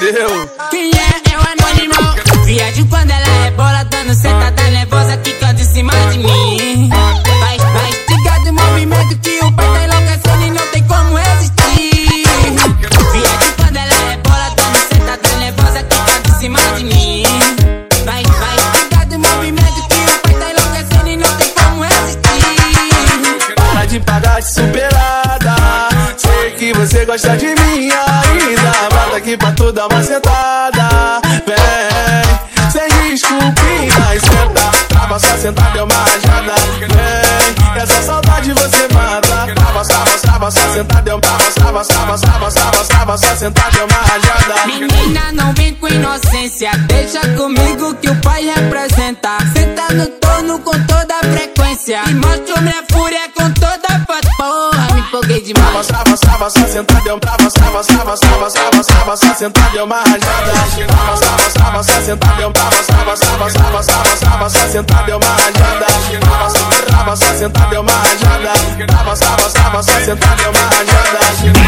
fudeu. Quem é o anônimo? Viagem quando ela rebola, dando sentada nervosa, quicando em cima de mim. Vai estigar do movimento que o pai tá enlouquecendo e não tem como resistir. Viagem quando ela rebola, dando sentada nervosa, quicando em cima de mim. Vai estigar do movimento que o pai tá enlouquecendo e não tem como resistir. Para de pagar de superada, sei que você gosta de mim ainda. Bota aqui pra tu dar uma sentada. Vem, sem desculpinhas, senta. Trava só sentada, deu uma rajada. Vem, essa saudade você mata. Trava só sentada, deu uma trava só sentada, deu uma rajada. Menina, não vem com inocência, deixa comigo que o pai representa. Senta no torno com toda a frequência e mostro minha fúria com toda a foto. Porra, me empolguei demais. Trava só sentada, deu uma trava só sentada, deu uma rajada. Trava só sentada, deu uma trava só sentada, deu uma rajada. Trava só sentada, deu uma rajada. Trava só sentada, deu uma rajada.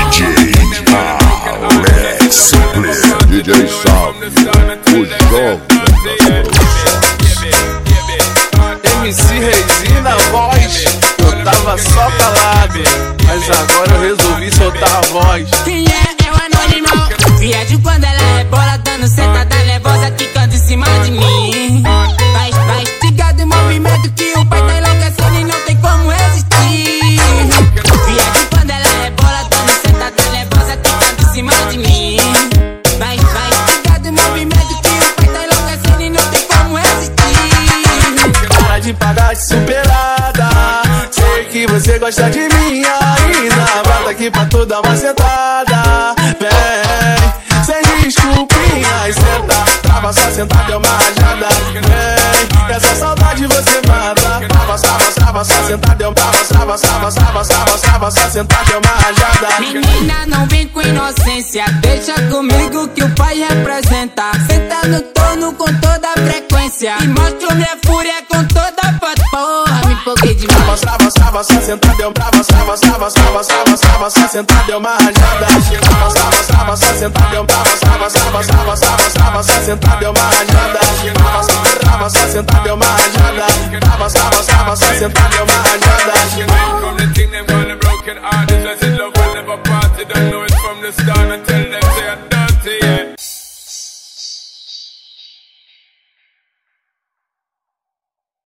Alex Player, DJ Salve, o jogo MC Reizinho na voz. Eu tava só calado, mas agora eu resolvi soltar a voz. Quem é o anônimo? Viagem quando ela rebola, dando sentada nervosa, quicando em cima de mim. Vai estigar do movimento que o pai tá enlouquecendo e não tem como resistir. Viagem quando ela rebola, dando sentada nervosa, quicando em cima de mim. Vai estigar do movimento que o pai tá enlouquecendo e não tem como resistir. Para de pagar de superada, sei que você gosta de mim ainda. Bota aqui pra tu dar uma sentada. Vem, sem desculpinhas, senta. Trava só sentada, deu uma rajada. Vem, essa saudade você mata. Trava só sentada, deu uma trava só sentada, deu uma rajada. Menina, não vem com inocência, deixa comigo que o pai representa. Senta no torno com toda a frequência e mostro minha fúria com toda a foto. Porra, me empolguei demais. Trava só sentada, deu uma trava só sentada, deu uma rajada. Trava só sentada, deu uma trava só sentada, deu uma rajada. Trava só sentada, deu uma rajada. Trava só sentada, deu uma rajada. From the thing them gonna broken heart, this is love will never part. They don't know it from the start.